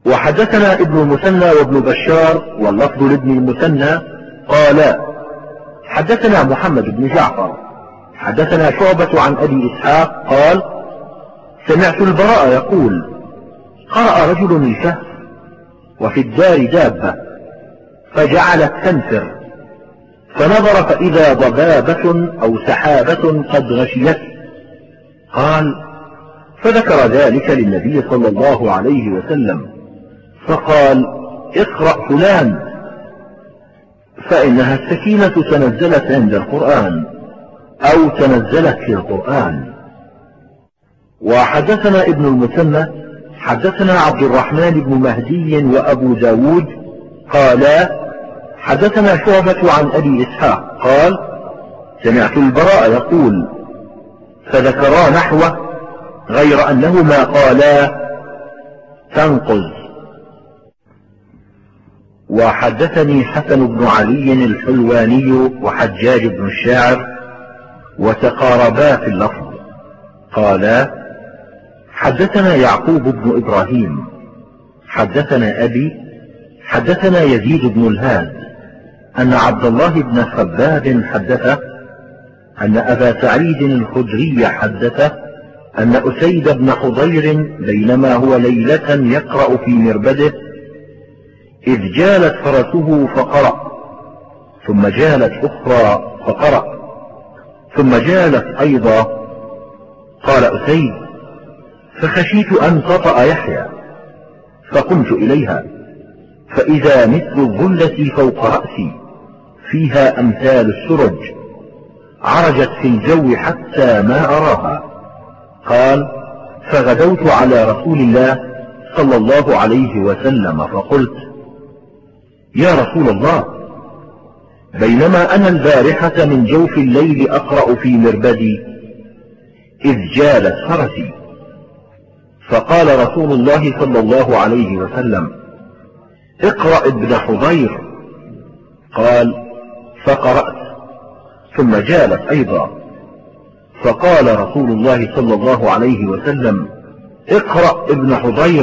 وحدثنا ابن المثنى وابن بشار واللفظ لابن المثنى قالا حدثنا محمد بن جعفر حدثنا شعبة عن أبي إسحاق قال سمعت البراء يقول قرأ رجل الكهف وفي الدار دابة فجعلت تنفر فنظر فإذا ضبابة أو سحابة قد غشيته قال فذكر ذلك للنبي صلى الله عليه وسلم فقال اقرأ فلان فإنها السكينة تنزلت عند القرآن أو تنزلت في القرآن. وحدثنا ابن المثنى حدثنا عبد الرحمن بن مهدي وأبو داود قالا حدثنا شعبة عن أبي إسحاق قال سمعت البراء يقول فذكرا نحوه غير أنهما قالا تنقذ. وحدثني حسن بن علي الحلواني وحجاج بن الشاعر وتقاربا في اللفظ قالا حدثنا يعقوب بن إبراهيم حدثنا أبي حدثنا يزيد بن الهاد أن عبد الله بن خباب حدثه أن أبا سعيد الخدري حدثه أن أسيد بن حضير بينما هو ليلة يقرأ في مربده إذ جالت فرسه فقرأ ثم جالت أخرى فقرأ ثم جالت أيضا. قال أسيد فخشيت أن تطأ يحيى فقمت إليها فإذا مثل الظلة فوق رأسي فيها أمثال السرج عرجت في الجو حتى ما أراها. قال فغدوت على رسول الله صلى الله عليه وسلم فقلت يا رسول الله بينما أنا البارحة من جوف الليل أقرأ في مربدي إذ جالت فرسي فقال رسول الله صلى الله عليه وسلم اقرأ ابن حضير. قال فقرأت ثم جالت أيضا فقال رسول الله صلى الله عليه وسلم اقرأ ابن حضير.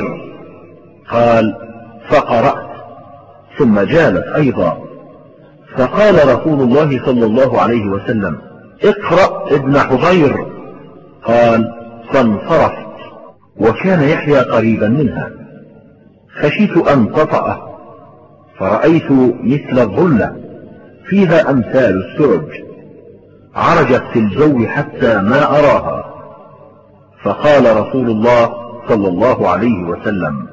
قال فقرأت ثم جالت أيضا فقال رسول الله صلى الله عليه وسلم اقرأ ابن حضير. قال فانصرفت وكان يحيى قريبا منها خشيت أن تطأه فرأيت مثل الظلة فيها أمثال السرج عرجت في الجو حتى ما أراها. فقال رسول الله صلى الله عليه وسلم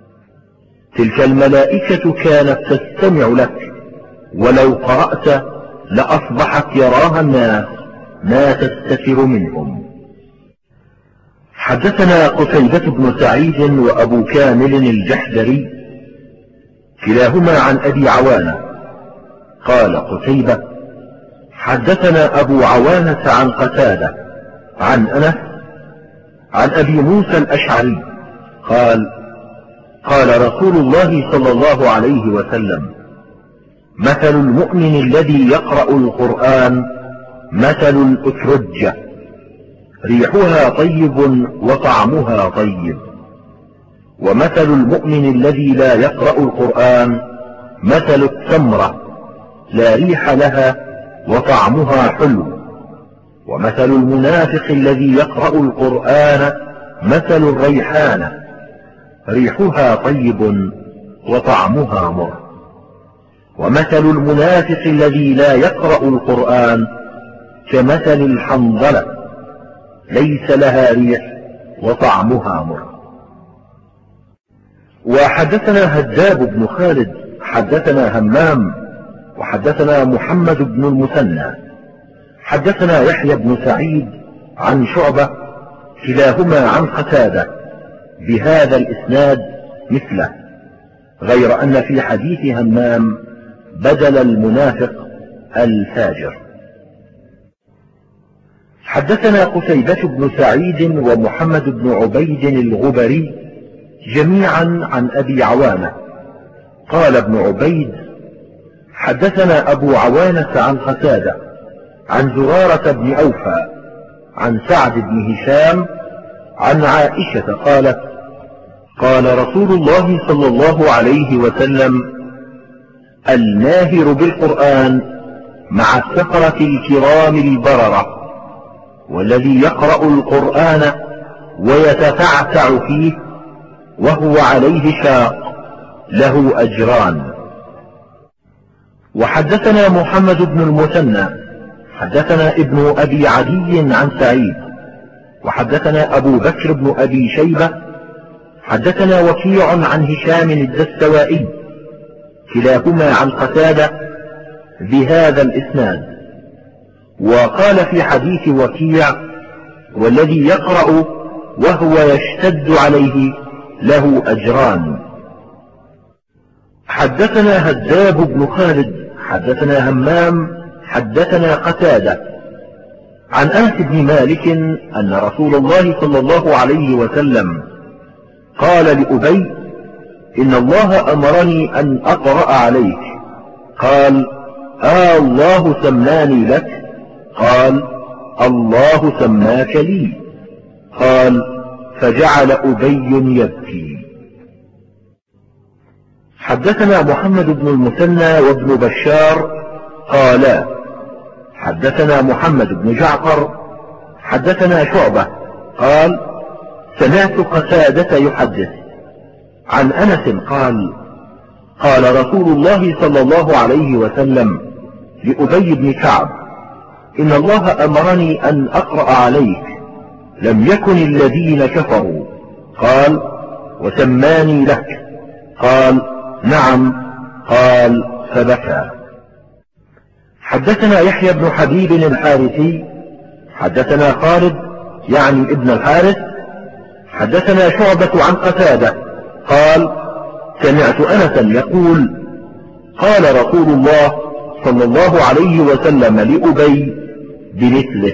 تلك الملائكة كانت تستمع لك ولو قرأت لأصبحت يراها الناس ما تستتر منهم. حدثنا قتيبة بن سعيد وأبو كامل الجحدري كلاهما عن أبي عوانة قال قتيبة حدثنا أبو عوانة عن قتادة عن أنس عن أبي موسى الأشعري قال قال رسول الله صلى الله عليه وسلم مثل المؤمن الذي يقرأ القرآن مثل الأترجة ريحها طيب وطعمها طيب ومثل المؤمن الذي لا يقرأ القرآن مثل التمرة لا ريح لها وطعمها حلو ومثل المنافق الذي يقرأ القرآن مثل الريحانة ريحها طيب وطعمها مر ومثل المنافق الذي لا يقرأ القرآن كمثل الحنظلة ليس لها ريح وطعمها مر. وحدثنا هداب بن خالد حدثنا همام وحدثنا محمد بن المثنى حدثنا يحيى بن سعيد عن شعبة كلاهما عن قتادة بهذا الإسناد مثله غير أن في حديث همام بدل المنافق الفاجر. حدثنا قتيبة بن سعيد ومحمد بن عبيد الغبري جميعا عن أبي عوانة قال ابن عبيد حدثنا أبو عوانة عن قتادة عن زرارة بن أوفى عن سعد بن هشام عن عائشة قالت قال قال رسول الله صلى الله عليه وسلم: الماهر بالقرآن مع السفرة الكرام البررة، والذي يقرأ القرآن ويتتعتع فيه وهو عليه شاق له أجران. وحدثنا محمد بن المثنى حدثنا ابن أبي عدي عن سعيد، وحدثنا أبو بكر بن أبي شيبة حدثنا وكيع عن هشام الدستوائي كلاهما عن قتادة بهذا الإسناد. وقال في حديث وكيع: والذي يقرأ وهو يشتد عليه له أجران. حدثنا هداب بن خالد حدثنا همام حدثنا قتادة عن أنس بن مالك أن رسول الله صلى الله عليه وسلم قال لأبي: إن الله أمرني أن أقرأ عليك. قال: الله سماني لك؟ قال: الله سماك لي. قال: فجعل أبي يبكي. حدثنا محمد بن المثنى وابن بشار قالا: حدثنا محمد بن جعفر حدثنا شعبة قال: سمعت قتادة يحدث عن أنس قال: قال رسول الله صلى الله عليه وسلم لأبي بن كعب: إن الله أمرني أن أقرأ عليك، لم يكن الذين كفروا. قال: وسماني لك؟ قال: نعم. قال: فبكى. حدثنا يحيى بن حبيب الحارثي حدثنا خالد يعني ابن الحارث حدثنا شعبة عن قتادة قال: سمعت أنسا يقول: قال رسول الله صلى الله عليه وسلم لأبي بمثله.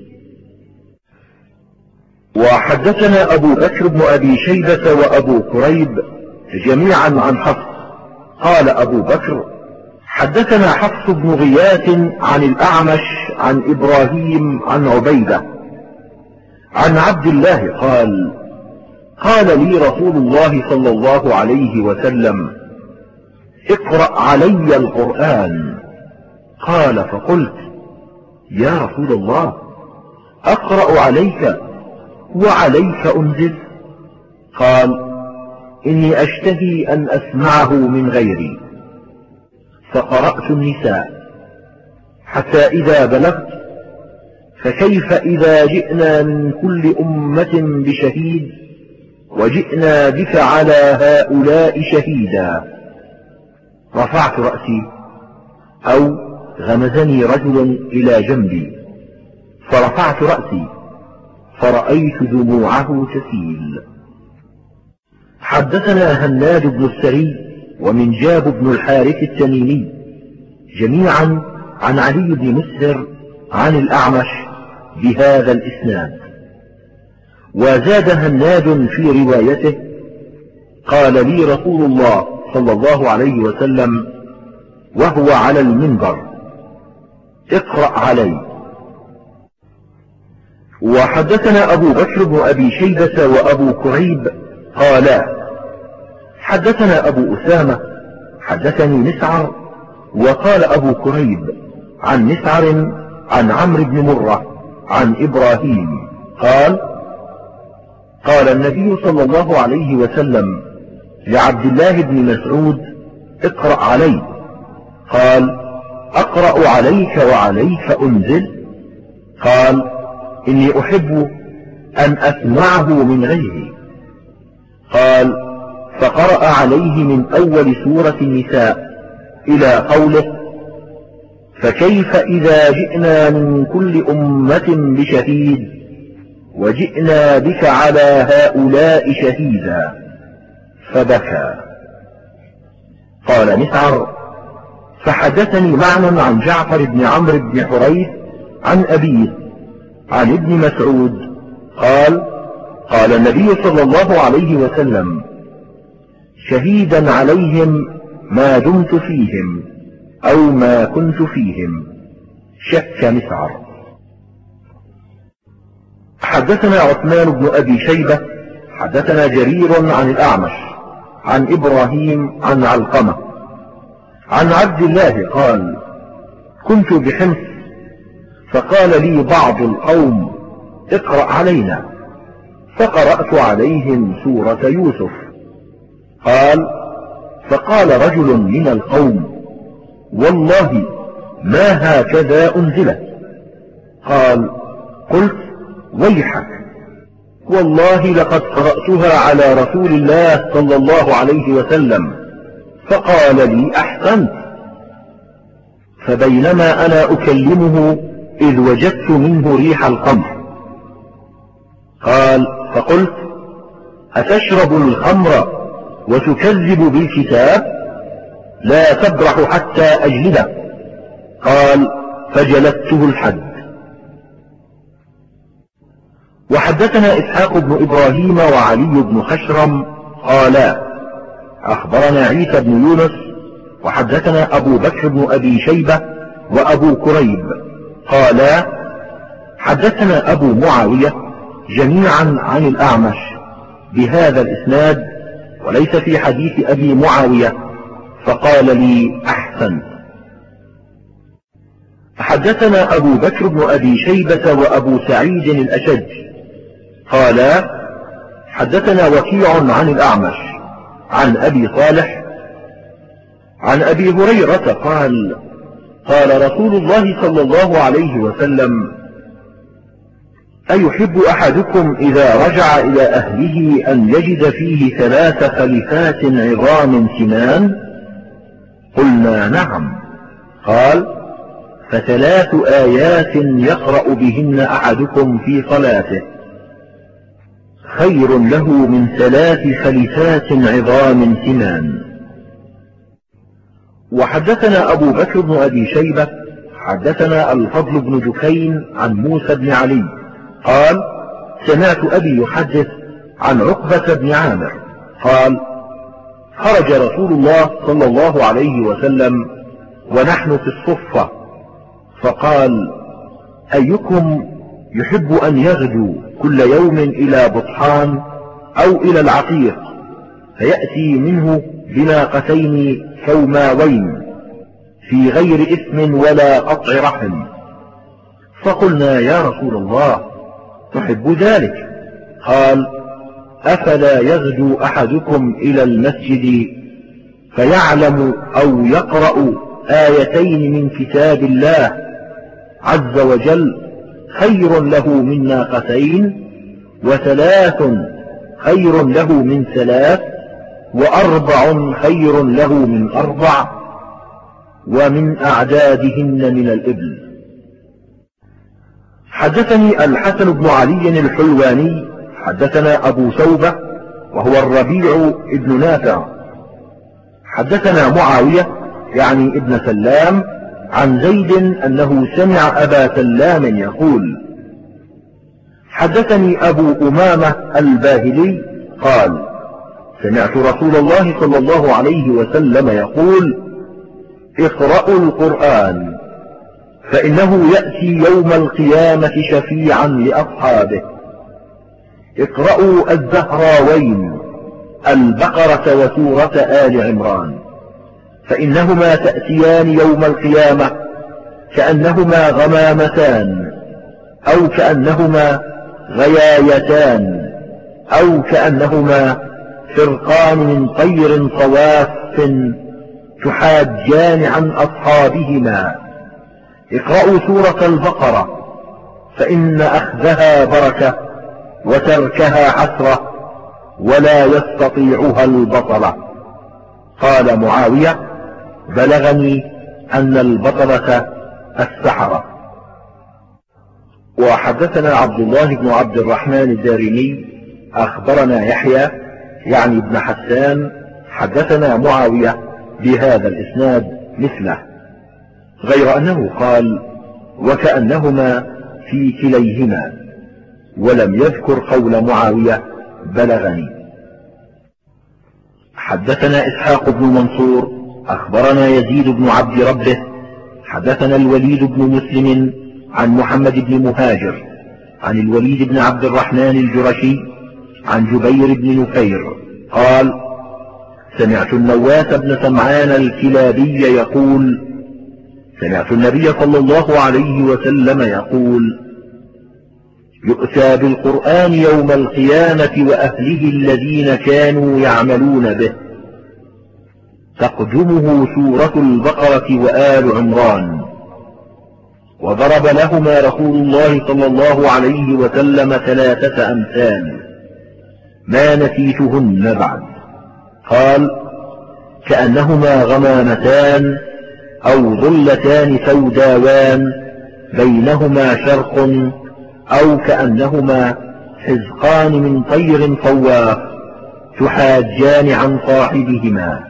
وحدثنا أبو بكر بن أبي شيبة وأبو كريب جميعا عن حفص قال أبو بكر: حدثنا حفص بن غياث عن الأعمش عن إبراهيم عن عبيدة عن عبد الله قال: قال لي رسول الله صلى الله عليه وسلم: اقرأ علي القرآن. قال: فقلت: يا رسول الله، أقرأ عليك وعليك أنزل؟ قال: إني أشتهي أن أسمعه من غيري. فقرأت النساء حتى إذا بلغت: فكيف إذا جئنا من كل أمة بشهيد وجئنا بك على هؤلاء شهيدا. رفعت رأسي أو غمزني رجل إلى جنبي فرفعت رأسي فرأيت دموعه تسيل. حدثنا هناد بن السري ومنجاب بن الحارث التميمي جميعا عن علي بن مسهر عن الأعمش بهذا الإسناد. وزاد هناد في روايته: قال لي رسول الله صلى الله عليه وسلم وهو على المنبر: اقرأ علي. وحدثنا أبو بكر بن أبي شيبة وأبو كريب قالا: حدثنا أبو أسامة حدثني مسعر. وقال أبو كريب عن مسعر عن عمرو بن مرة عن إبراهيم قال: قال النبي صلى الله عليه وسلم لعبد الله بن مسعود: اقرأ علي. قال: أقرأ عليك وعليك أنزل؟ قال: إني أحب أن أسمعه من غيري. قال: فقرأ عليه من أول سورة النساء إلى قوله: فكيف إذا جئنا من كل أمة بشهيد وجئنا بك على هؤلاء شهيدا. فبكى. قال مسعر: فحدثني معنى عن جعفر بن عمرو بن حريث عن أبيه عن ابن مسعود قال: قال النبي صلى الله عليه وسلم: شهيدا عليهم ما دمت فيهم أو ما كنت فيهم. شك مسعر. حدثنا عثمان بن أبي شيبة حدثنا جرير عن الأعمش عن إبراهيم عن علقمة عن عبد الله قال: كنت بحمص فقال لي بعض القوم: اقرأ علينا، فقرأت عليهم سورة يوسف. قال: فقال رجل من القوم: والله ما هكذا أنزلت. قال: قلت: ويحك، والله لقد قرأتها على رسول الله صلى الله عليه وسلم، فقال لي: أحسنت. فبينما أنا أكلمه إذ وجدت منه ريح الخمر. قال: فقلت: أتشرب الخمر وتكذب بالكتاب؟ لا تبرح حتى أجلده. قال: فجلدته الحد. وحدثنا إسحاق بن إبراهيم وعلي بن خشرم قالا: أخبرنا عيسى بن يونس وحدثنا أبو بكر بن أبي شيبة وأبو كريب قالا: حدثنا أبو معاوية جميعا عن الأعمش بهذا الإسناد وليس في حديث أبي معاوية، فقال لي: أحسن. حدثنا أبو بكر بن أبي شيبة وأبو سعيد الأشج قالا: حدثنا وكيع عن الأعمش عن أبي صالح عن أبي هريرة قال: قال رسول الله صلى الله عليه وسلم: أيحب أحدكم إذا رجع إلى أهله أن يجد فيه 3 خليفات عظام سمان؟ قلنا: نعم. قال: ف3 آيات يقرأ بهن أحدكم في صلاته خير له من 3 خليفات عظام سمان. وحدثنا أبو بكر بن أبي شيبة حدثنا الفضل بن دكين عن موسى بن علي قال: سمعت أبي يحدث عن عقبة بن عامر قال: خرج رسول الله صلى الله عليه وسلم ونحن في الصفة، فقال: أيكم يحب أن يغدو كل يوم إلى بطحان أو إلى العقيق فيأتي منه بناقتين كوماوين في غير إثم ولا قطع رحم؟ فقلنا: يا رسول الله، تحب ذلك؟ قال: أفلا يغدو أحدكم إلى المسجد فيعلم أو يقرأ آيتين من كتاب الله عز وجل خير له من ناقتين، 3 خير له من 3، 4 خير له من 4، ومن أعدادهن من الإبل. حدثني الحسن بن علي الحلواني حدثنا أبو ثوبة وهو الربيع ابن نافع حدثنا معاوية يعني ابن سلام عن زيد أنه سمع أبا سلام يقول: حدثني أبو أمامة الباهلي قال: سمعت رسول الله صلى الله عليه وسلم يقول: اقرأوا القرآن فإنه يأتي يوم القيامة شفيعا لأصحابه. اقرأوا الزهراوين البقرة وسورة آل عمران، فإنهما تأتيان يوم القيامة كأنهما غمامتان أو كأنهما غيايتان أو كأنهما فرقان من طير صواف تحاجان عن أصحابهما. اقرأوا سورة البقرة فإن أخذها بركة وتركها حسرة ولا يستطيعها البطلة. قال معاوية: بلغني أن البطلة السحرة. وحدثنا عبد الله بن عبد الرحمن الدارمي أخبرنا يحيى يعني ابن حسان حدثنا معاوية بهذا الإسناد مثله، غير أنه قال: وكأنهما في كليهما، ولم يذكر قول معاوية بلغني. حدثنا إسحاق بن منصور أخبرنا يزيد بن عبد ربه حدثنا الوليد بن مسلم عن محمد بن مهاجر عن الوليد بن عبد الرحمن الجرشي عن جبير بن نفير قال: سمعت النواس بن سمعان الكلابي يقول: سمعت النبي صلى الله عليه وسلم يقول: يؤتى بالقرآن يوم القيامة وأهله الذين كانوا يعملون به، تقدمه سورة البقرة وآل عمران. وضرب لهما رسول الله صلى الله عليه وسلم 3 أمثال ما نسيتهن بعد. قال: كأنهما غمامتان أو ظلتان سوداوان بينهما شرق، أو كأنهما حزقان من طير صواف تحاجان عن صاحبهما.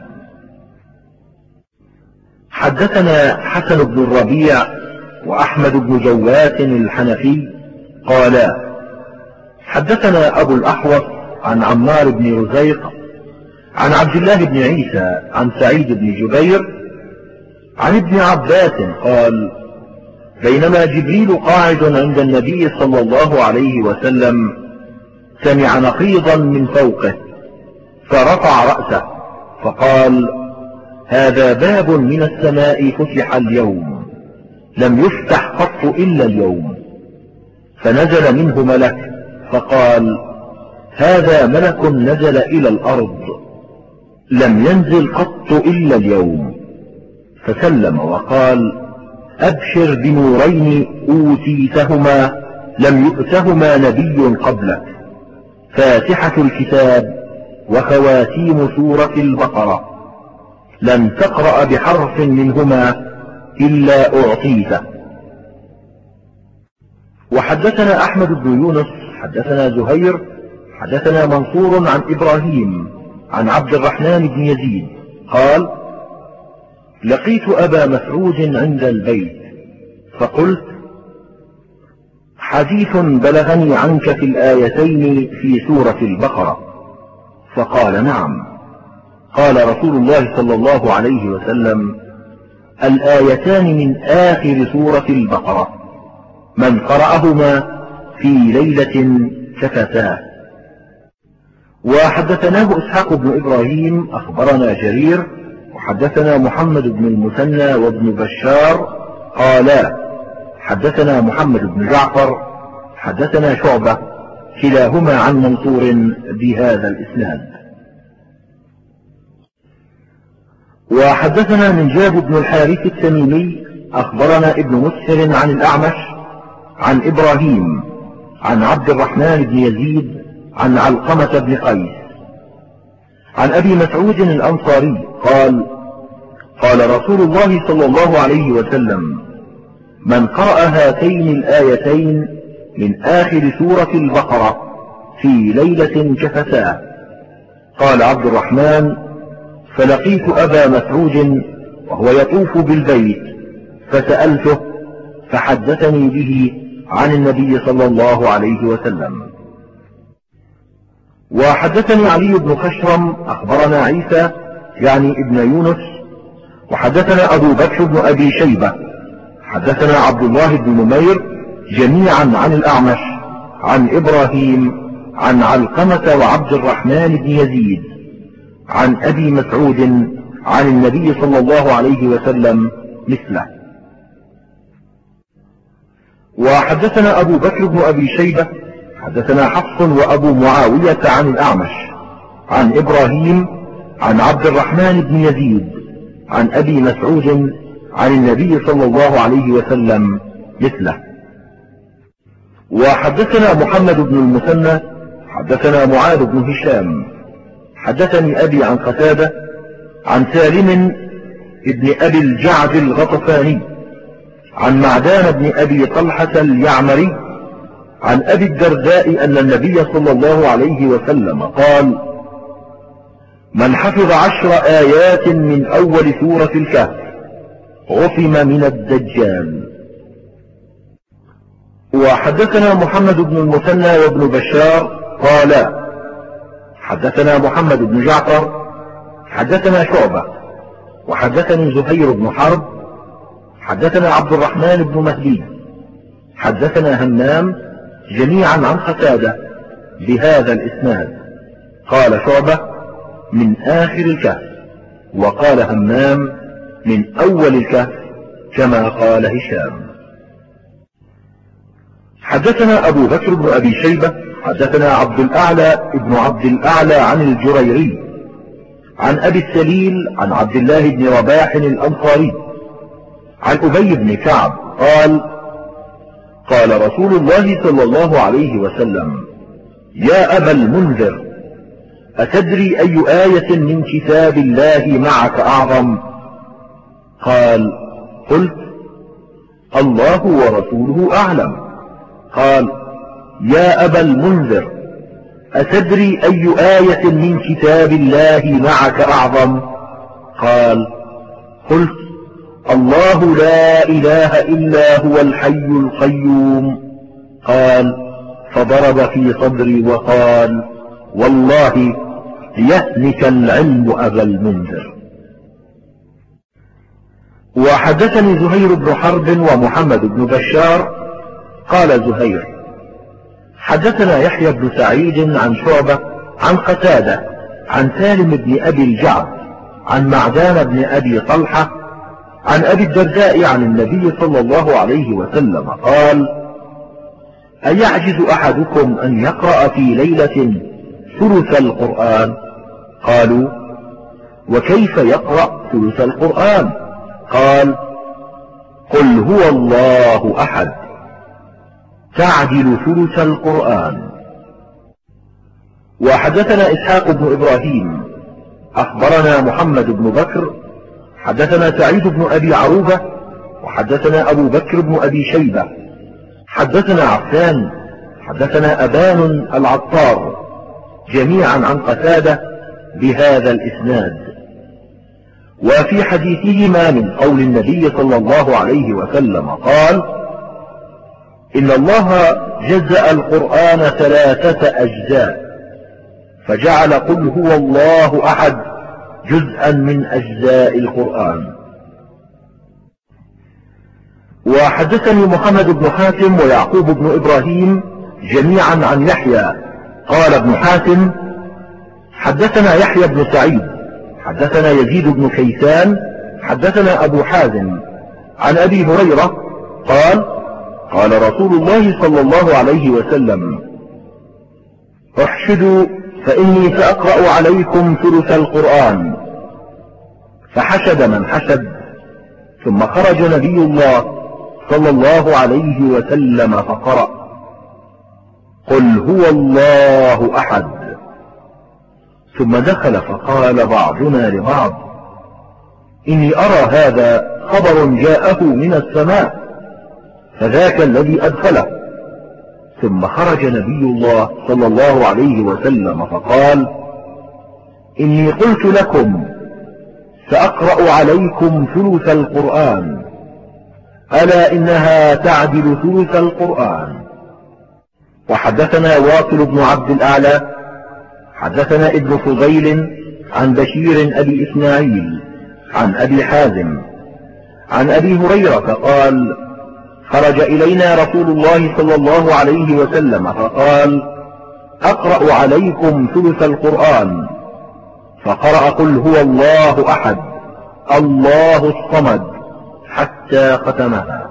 حدثنا حسن بن الربيع وأحمد بن جواس الحنفي قالا: حدثنا أبو الأحوص عن عمار بن رزيق عن عبد الله بن عيسى عن سعيد بن جبير عن ابن عباس قال: بينما جبريل قاعد عند النبي صلى الله عليه وسلم سمع نقيضا من فوقه فرفع رأسه فقال: هذا باب من السماء فتح اليوم، لم يفتح قط إلا اليوم. فنزل منه ملك فقال: هذا ملك نزل إلى الأرض، لم ينزل قط إلا اليوم. فسلم وقال: أبشر بنورين أوتيتهما لم يؤتهما نبي قبلك، فاتحة الكتاب وخواتيم سورة البقرة، لم تقرأ بحرف منهما إلا أعطيته. وحدثنا أحمد بن يونس حدثنا زهير حدثنا منصور عن إبراهيم عن عبد الرحمن بن يزيد قال: لقيت أبا مسعود عند البيت فقلت: حديث بلغني عنك في الآيتين في سورة البقرة. فقال: نعم. قال رسول الله صلى الله عليه وسلم: الآيتان من آخر سورة البقرة، من قرأهما في ليلة كفتاه. وحدثناه إسحاق بن إبراهيم أخبرنا جرير وحدثنا محمد بن المثنى وابن بشار قالا: حدثنا محمد بن جعفر حدثنا شعبة كلاهما عن منصور بهذا الإسناد. وحدثنا منجاب بن الحارث التميمي أخبرنا ابن مسهر عن الأعمش عن إبراهيم عن عبد الرحمن بن يزيد عن علقمة بن قيس عن أبي مسعود الأنصاري قال: قال رسول الله صلى الله عليه وسلم: من قرأ هاتين الآيتين من آخر سورة البقرة في ليلة كفتاه. قال عبد الرحمن: فلقيت أبا مسعود وهو يطوف بالبيت فسألته فحدثني به عن النبي صلى الله عليه وسلم. وحدثني علي بن خشرم أخبرنا عيسى يعني ابن يونس وحدثنا أبو بكر بن أبي شيبة حدثنا عبد الله بن نمير جميعا عن الأعمش عن إبراهيم عن علقمة وعبد الرحمن بن يزيد عن أبي مسعود عن النبي صلى الله عليه وسلم مثله. وحدثنا أبو بكر بن أبي شيبة حدثنا حفص وأبو معاوية عن الأعمش عن إبراهيم عن عبد الرحمن بن يزيد عن أبي مسعود عن النبي صلى الله عليه وسلم مثله. وحدثنا محمد بن المثنى حدثنا معاذ بن هشام حدثني أبي عن قتادة عن سالم ابن أبي الجعد الغطفاني عن معدان بن أبي طلحة اليعمري عن أبي الدرداء أن النبي صلى الله عليه وسلم قال: من حفظ 10 آيات من أول سورة الكهف عصم من الدجال. وحدثنا محمد بن المثنى وابن بشار قالا: حدثنا محمد بن جعفر حدثنا شعبة وحدثني زهير بن حرب حدثنا عبد الرحمن بن مهدي حدثنا همام جميعا عن قتادة بهذا الإسناد. قال شعبة من آخر الكهف، وقال همام من أول الكهف كما قال هشام. حدثنا أبو بكر بن أبي شيبة حدثنا عبد الأعلى ابن عبد الأعلى عن الجريري عن أبي السليل عن عبد الله بن رباح الأنصاري عن أبي بن كعب قال قال رسول الله صلى الله عليه وسلم يا أبا المنذر أتدري أي آية من كتاب الله معك أعظم؟ قال قلت الله ورسوله أعلم. قال يا أبا المنذر أتدري أي آية من كتاب الله معك أعظم؟ قال قلت الله لا إله إلا هو الحي القيوم. قال فضرب في صدري وقال والله يهنك العلم أبا المنذر. وحدثني زهير بن حرب ومحمد بن بشار قال زهير حدثنا يحيى بن سعيد عن شعبة عن قتادة عن سالم بن أبي الجعد عن معدان بن أبي طلحة عن أبي الدرداء عن النبي صلى الله عليه وسلم قال أيعجز أحدكم أن يقرأ في ليلة ثلث القرآن؟ قالوا وكيف يقرأ ثلث القرآن؟ قال قل هو الله أحد تعدل ثلث القرآن. وحدثنا إسحاق بن إبراهيم أخبرنا محمد بن بكر حدثنا سعيد بن أبي عروبة وحدثنا أبو بكر بن أبي شيبة حدثنا عفان حدثنا أبان العطار جميعا عن قتادة بهذا الإسناد. وفي حديثهما من قول النبي صلى الله عليه وسلم قال إن الله جزأ القرآن 3 أجزاء فجعل قل هو الله أحد جزءا من أجزاء القرآن. وحدثني محمد بن حاتم ويعقوب بن إبراهيم جميعا عن يحيى قال ابن حاتم حدثنا يحيى بن سعيد حدثنا يزيد بن كيسان حدثنا أبو حازم عن أبي هريرة قال قال رسول الله صلى الله عليه وسلم احشدوا فإني سأقرأ عليكم ثلث القرآن. فحشد من حشد ثم خرج نبي الله صلى الله عليه وسلم فقرأ قل هو الله أحد. ثم دخل فقال بعضنا لبعض إني أرى هذا خبر جاءه من السماء فذاك الذي أدخله. ثم خرج نبي الله صلى الله عليه وسلم فقال إني قلت لكم سأقرأ عليكم ثلث القرآن ألا إنها تعدل ثلث القرآن. وحدثنا واصل بن عبد الأعلى حدثنا ابن فضيل عن بشير أبي إسماعيل عن أبي حازم عن أبي هريرة قال خرج إلينا رسول الله صلى الله عليه وسلم فقال أقرأ عليكم ثلث القرآن فقرأ قل هو الله أحد الله الصمد حتى ختمها.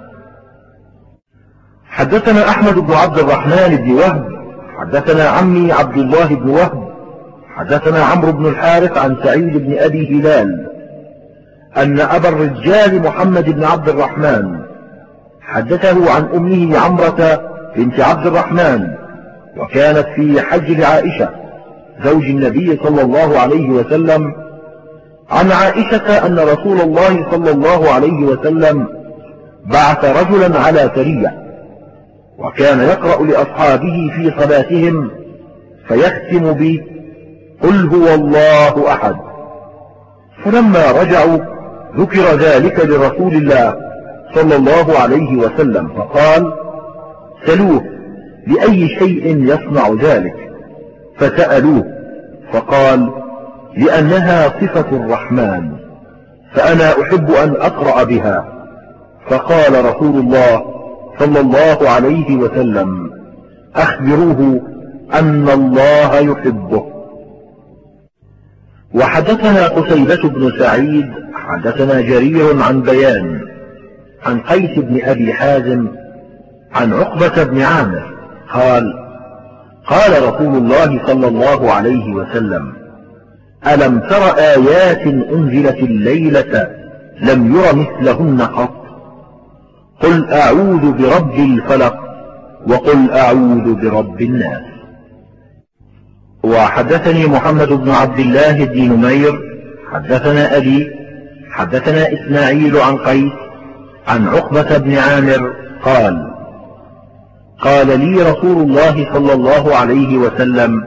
حدثنا أحمد بن عبد الرحمن بن وهب حدثنا عمي عبد الله بن وهب حدثنا عمرو بن الحارث عن سعيد بن أبي هلال أن أبا الرجال محمد بن عبد الرحمن حدثه عن أمه عمرة بنت عبد الرحمن وكانت في حج عائشة زوج النبي صلى الله عليه وسلم عن عائشة أن رسول الله صلى الله عليه وسلم بعث رجلا على سرية وكان يقرأ لأصحابه في صلاتهم فيختم به قل هو الله أحد. فلما رجعوا ذكر ذلك لرسول الله صلى الله عليه وسلم فقال سلوه لأي شيء يصنع ذلك؟ فسألوه فقال لأنها صفة الرحمن فأنا أحب أن أقرأ بها. فقال رسول الله صلى الله عليه وسلم أخبروه أن الله يحبه. وحدثنا قتيبة بن سعيد حدثنا جرير عن بيان عن قيس بن أبي حازم عن عقبة بن عامر قال: قال رسول الله صلى الله عليه وسلم: ألم تر آيات أنزلت الليلة لم ير مثلهن قط؟ قل أعوذ برب الفلق وقل أعوذ برب الناس. وحدثني محمد بن عبد الله بن نمير حدثنا أبي حدثنا إسماعيل عن قيس عن عقبة بن عامر قال: قال لي رسول الله صلى الله عليه وسلم: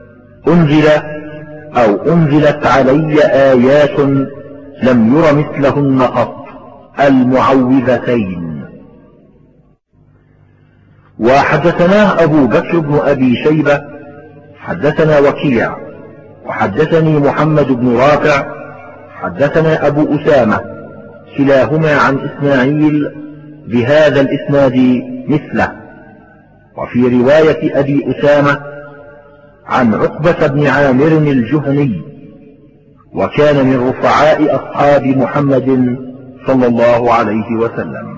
أنزلت علي آيات لم ير مثلهن قط، المعوذتين. وحدثناه أبو بكر بن أبي شيبة حدثنا وكيع وحدثني محمد بن رافع حدثنا أبو أسامة كلاهما عن إسماعيل بهذا الإسناد مثله. وفي رواية أبي أسامة عن عقبة بن عامر الجهني، وكان من رفعاء أصحاب محمد صلى الله عليه وسلم.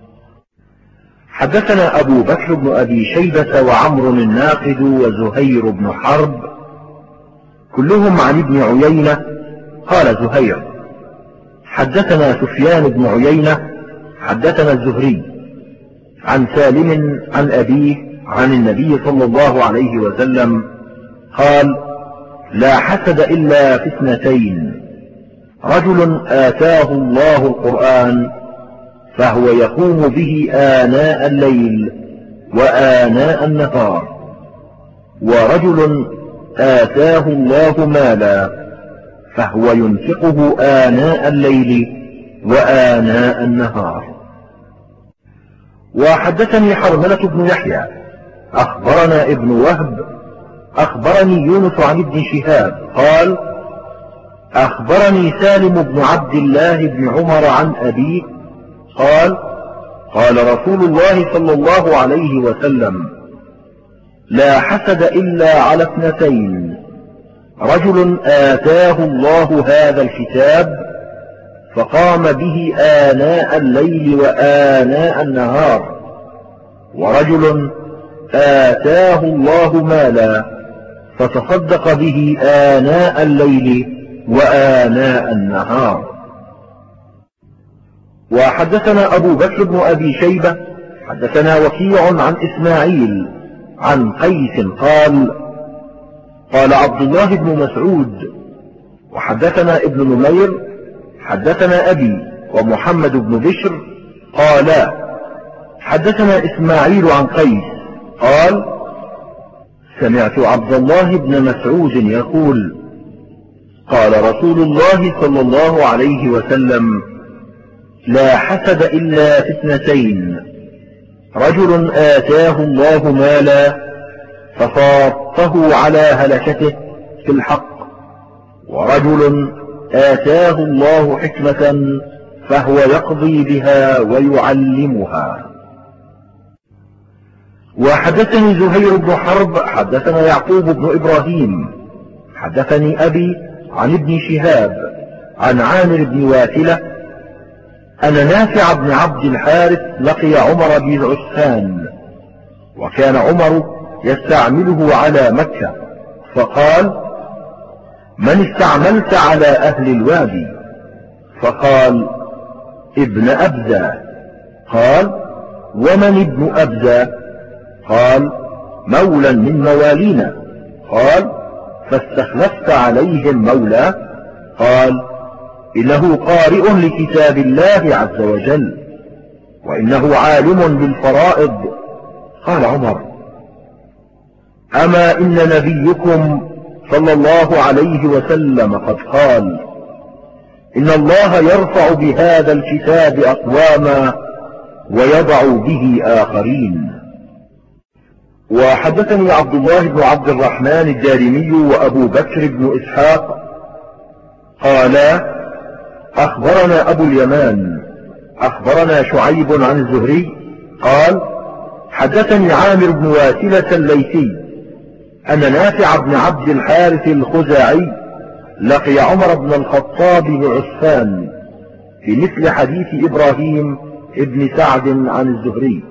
حدثنا أبو بكر بن أبي شيبة وعمر الناقد وزهير بن حرب كلهم عن ابن عيينة قال زهير: حدثنا سفيان بن عيينة حدثنا الزهري عن سالم عن أبيه عن النبي صلى الله عليه وسلم قال: لا حسد إلا في اثنتين: رجل آتاه الله القرآن فهو يقوم به آناء الليل وآناء النهار، ورجل آتاه الله مالا فهو ينفقه آناء الليل وآناء النهار. وحدثني حرملة بن يحيى أخبرنا ابن وهب أخبرني يونس عن ابن شهاب قال: أخبرني سالم بن عبد الله بن عمر عن أبيه قال: قال رسول الله صلى الله عليه وسلم: لا حسد إلا على اثنتين: رجل آتاه الله هذا الكتاب فقام به آناء الليل وآناء النهار، ورجل آتاه الله مالا فتصدق به آناء الليل وآناء النهار. وحدثنا أبو بكر بن أبي شيبة حدثنا وكيع عن إسماعيل عن قيس قال: قال عبد الله بن مسعود: وحدثنا ابن نمير حدثنا أبي ومحمد بن بشر قالا: حدثنا إسماعيل عن قيس قال: سمعت عبد الله بن مسعود يقول: قال رسول الله صلى الله عليه وسلم: لا حسد إلا في اثنتين: رجل آتاه الله مالا فصاته على هلكته في الحق، ورجل آتاه الله حكمة فهو يقضي بها ويعلمها. وحدثني زهير بن حرب حدثنا يعقوب بن إبراهيم حدثني أبي عن ابن شهاب عن عامر بن واثلة أن نافع بن عبد الحارث لقي عمر بن عثمان، وكان عمر يستعمله على مكة، فقال: من استعملت على أهل الوادي؟ فقال: ابن أبزة. قال: ومن ابن أبزة؟ قال: مولا من موالينا. قال: فاستخلفت عليهم مولا؟ قال: إنه قارئ لكتاب الله عز وجل، وإنه عالم بالفرائض. قال عمر: أما إن نبيكم صلى الله عليه وسلم قد قال: إن الله يرفع بهذا الكتاب أقواما ويضع به آخرين. وحدثني عبد الله بن عبد الرحمن الدارمي وأبو بكر بن إسحاق قالا: أخبرنا أبو اليمان أخبرنا شعيب عن الزهري قال: حدثني عامر بن واثلة الليثي أن نافع بن عبد الحارث الخزاعي لقي عمر بن الخطاب بعسفان في مثل حديث إبراهيم ابن سعد عن الزهري.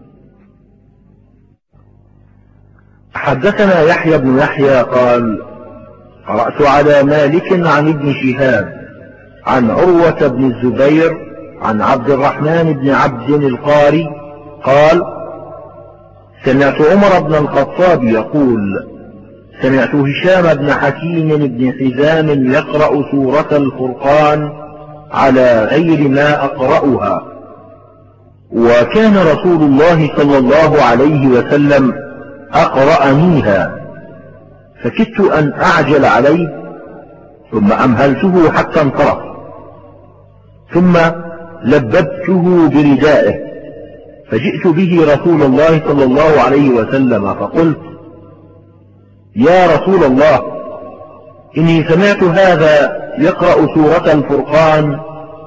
حدثنا يحيى بن يحيى قال قرأت على مالك عن ابن شهاب عن عروة بن الزبير عن عبد الرحمن بن عبد القاري قال سمعت عمر بن الخطاب يقول سمعت هشام بن حكيم بن حزام يقرأ سورة الفرقان على غير ما أقرأها، وكان رسول الله صلى الله عليه وسلم أقرأنيها، فكدت أن أعجل عليه ثم أمهلته حتى انصرف، ثم لببته بردائه فجئت به رسول الله صلى الله عليه وسلم فقلت يا رسول الله إني سمعت هذا يقرأ سورة الفرقان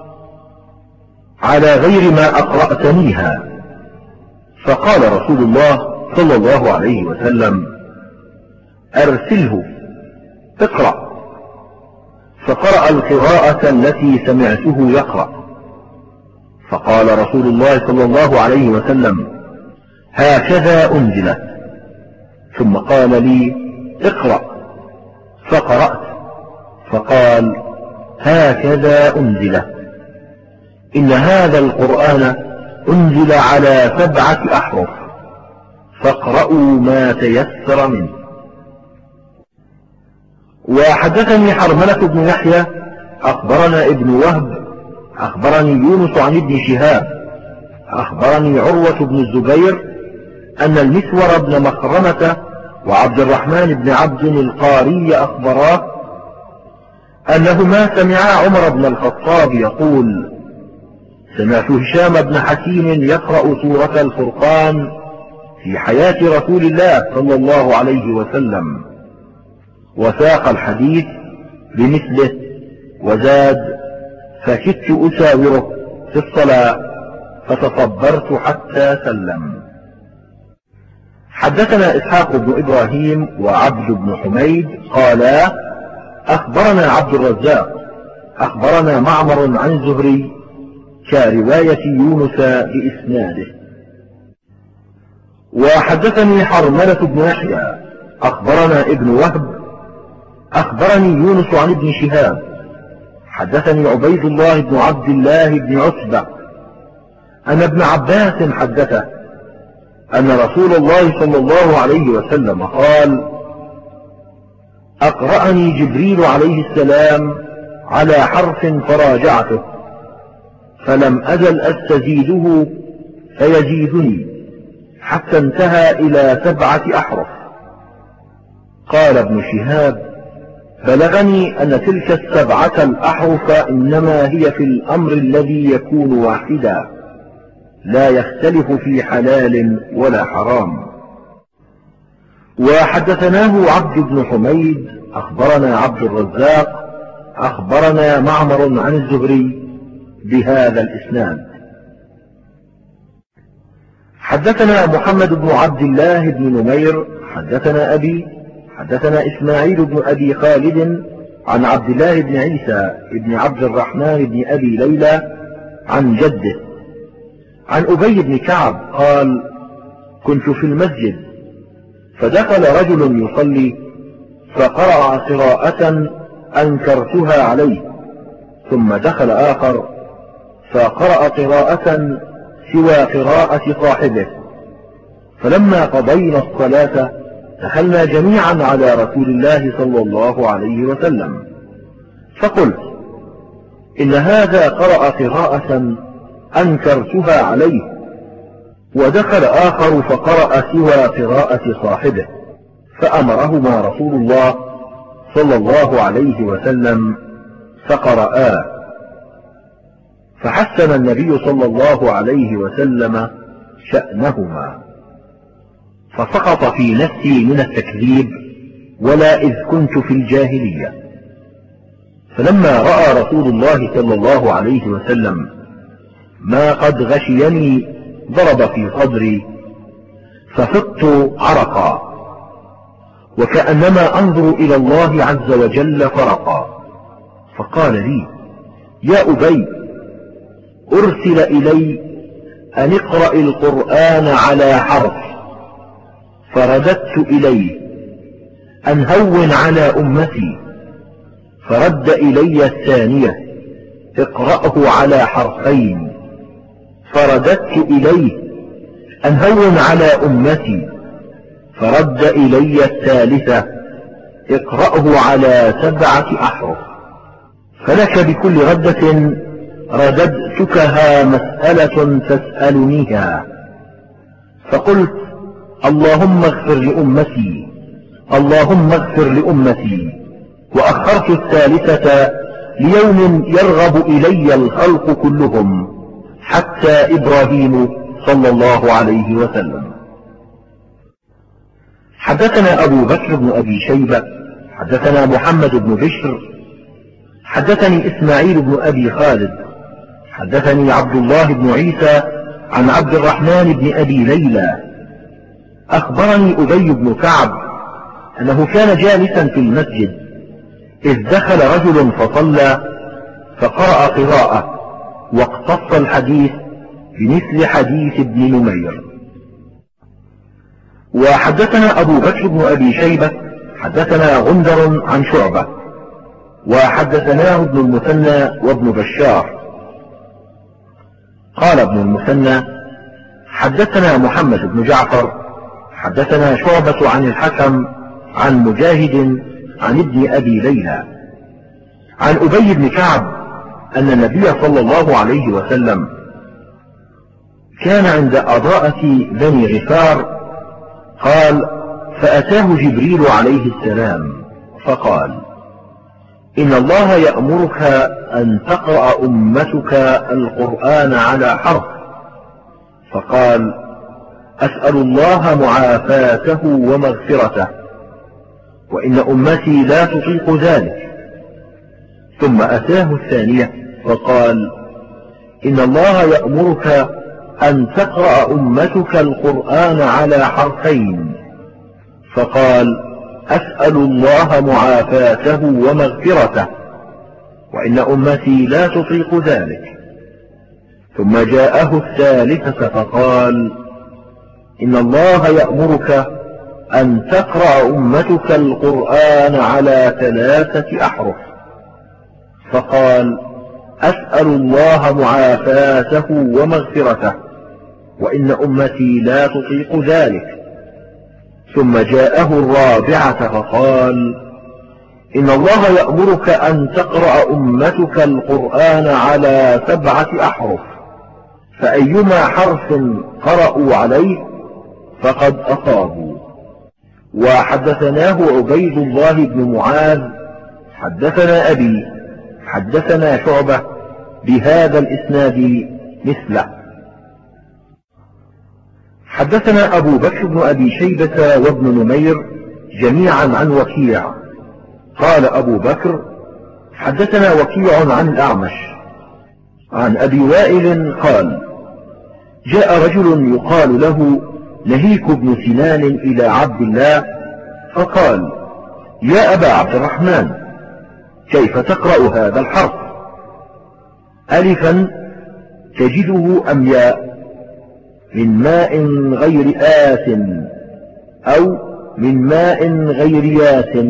على غير ما أقرأتنيها. فقال رسول الله صلى الله عليه وسلم أرسله اقرأ، فقرأ القراءة التي سمعته يقرأ، فقال رسول الله صلى الله عليه وسلم هكذا أنزلت، ثم قال لي اقرأ، فقرأت، فقال هكذا أنزلت، إن هذا القرآن أنزل على 7 أحرف فاقرأوا ما تيسر منه. وحدثني حرملة بن يحيى أخبرنا ابن وهب أخبرني يونس عن ابن شهاب أخبرني عروة بن الزبير أن المسور بن مخرمة وعبد الرحمن بن عبد القاري أخبراه أنهما سمعا عمر بن الخطاب يقول سمعت هشام بن حكيم يقرأ سورة الفرقان في حياة رسول الله صلى الله عليه وسلم، وساق الحديث بمثله وزاد فكدت أساوره في الصلاة فتصبرت حتى سلم. حدثنا إسحاق بن إبراهيم وعبد بن حميد قالا أخبرنا عبد الرزاق أخبرنا معمر عن الزهري كرواية يونس بإسناده. وحدثني حرملة بن يحيى أخبرنا ابن وهب أخبرني يونس عن ابن شهاب حدثني عبيد الله بن عبد الله بن عتبة أن ابن عباس حدثه أن رسول الله صلى الله عليه وسلم قال أقرأني جبريل عليه السلام على حرف فراجعته فلم أزل أستزيده فيزيدني حتى انتهى إلى 7 أحرف. قال ابن شهاب بلغني أن تلك 7 الأحرف إنما هي في الأمر الذي يكون واحدا لا يختلف في حلال ولا حرام. وحدثناه عبد بن حميد أخبرنا عبد الرزاق أخبرنا معمر عن الزهري بهذا الإسناد. حدثنا محمد بن عبد الله بن نمير حدثنا أبي حدثنا إسماعيل بن أبي خالد عن عبد الله بن عيسى بن عبد الرحمن بن أبي ليلى عن جده عن أبي بن كعب قال كنت في المسجد فدخل رجل يصلي فقرأ قراءة أنكرتها عليه، ثم دخل آخر فقرأ قراءة سوى قراءة صاحبه، فلما قضينا الصلاة دخلنا جميعا على رسول الله صلى الله عليه وسلم فقلت إن هذا قرأ قراءة أنكرتها عليه، ودخل آخر فقرأ سوى قراءة صاحبه، فأمرهما رسول الله صلى الله عليه وسلم فقرآ، فحسن النبي صلى الله عليه وسلم شأنهما، فسقط في نفسي من التكذيب ولا إذ كنت في الجاهلية. فلما رأى رسول الله صلى الله عليه وسلم ما قد غشيني ضرب في صدري ففقت عرقا، وكأنما أنظر إلى الله عز وجل فرقا، فقال لي: يا أبي، أرسل إلي أن اقرأ القرآن على حرف، فرددت إليه أن هون على أمتي، فرد إلي الثانية: اقرأه على حرفين، فرددت إليه أن هون على أمتي، فرد إلي الثالثة: اقرأه على 7 أحرف. فلك بكل ردة رددتكها مسألة تسألنيها. فقلت: اللهم اغفر لأمتي، اللهم اغفر لأمتي. وأخرت الثالثة ليوم يرغب إلي الخلق كلهم، حتى إبراهيم صلى الله عليه وسلم. حدثنا أبو بكر بن أبي شيبة حدثنا محمد بن بشر حدثني إسماعيل بن أبي خالد حدثني عبد الله بن عيسى عن عبد الرحمن بن أبي ليلى أخبرني أبي بن كعب أنه كان جالسا في المسجد إذ دخل رجل فصلى فقرأ قراءة واقتص الحديث بمثل حديث ابن نمير. وحدثنا أبو بكر بن أبي شيبة حدثنا غندر عن شعبة وحدثناه ابن المثنى وابن بشار. قال ابن المثنى: حدثنا محمد بن جعفر حدثنا شعبة عن الحكم عن مجاهد عن ابن أبي ليلى عن أبي بن كعب أن النبي صلى الله عليه وسلم كان عند أضاءة بني غفار، قال: فأتاه جبريل عليه السلام فقال: إن الله يأمرك أن تقرأ أمتك القرآن على حرف. فقال: أسأل الله معافاته ومغفرته، وإن أمتي لا تطيق ذلك. ثم أتاه الثانية فقال: إن الله يأمرك أن تقرأ أمتك القرآن على حرفين. فقال: أسأل الله معافاته ومغفرته، وإن أمتي لا تطيق ذلك. ثم جاءه الثالثة فقال: إن الله يأمرك أن تقرأ أمتك القرآن على 3 أحرف. فقال: أسأل الله معافاته ومغفرته، وإن أمتي لا تطيق ذلك. ثم جاءه الرابعة فقال: إن الله يأمرك أن تقرأ أمتك القرآن على 7 أحرف، فأيما حرف قرأوا عليه فقد أصابوا. وحدثناه عبيد الله بن معاذ حدثنا أبي حدثنا شعبة بهذا الإسناد مثله. حدثنا أبو بكر بن أبي شيبة وابن نمير جميعا عن وكيع. قال أبو بكر: حدثنا وكيع عن الأعمش عن أبي وائل قال: جاء رجل يقال له نهيك بن سنان إلى عبد الله فقال: يا أبا عبد الرحمن، كيف تقرأ هذا الحرف؟ ألفا تجده أم ياء؟ من ماء غير آس أو من ماء غير ياس؟